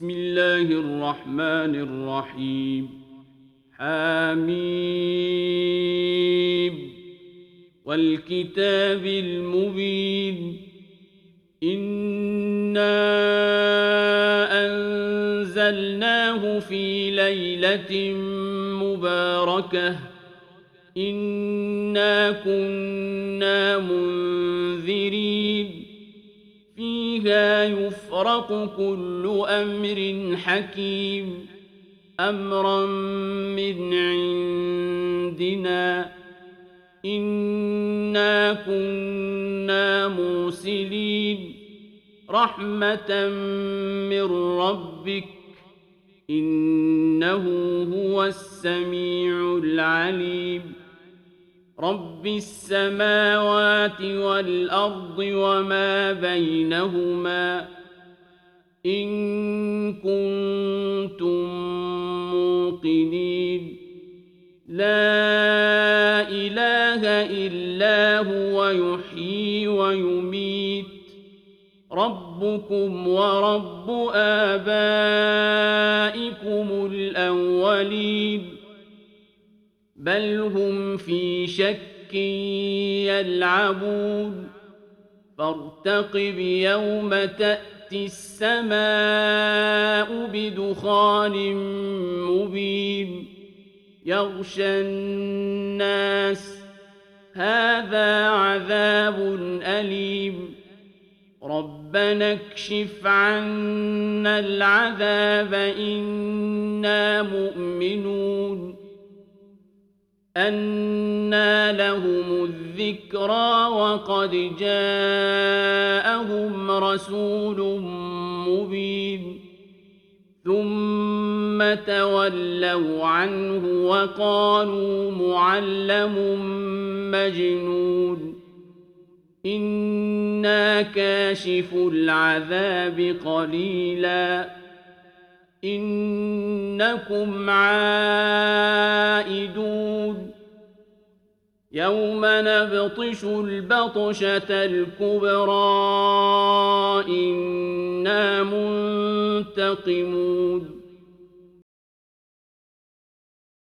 بسم الله الرحمن الرحيم حميم والكتاب المبين إنا أنزلناه في ليلة مباركة إنا كنا منذرين فيها يفرق كل أمر حكيم أمرا من عندنا إنا كنا مرسلين رحمة من ربك إنه هو السميع العليم رب السماوات والأرض وما بينهما إن كنتم موقنين لا إله إلا هو يحيي ويميت ربكم ورب آبائكم الأولين بل هم في شك يلعبون فارتقب يوم تأتي السماء بدخان مبين يغشى الناس هذا عذاب أليم ربنا اكشف عنا العذاب إنا مؤمنون أنى لهم الذكرى وقد جاءهم رسول مبين ثم تولوا عنه وقالوا معلم مجنون إنا كاشف العذاب قليلا إنكم عائدون يوم نبطش البطشة الكبرى إنا منتقمون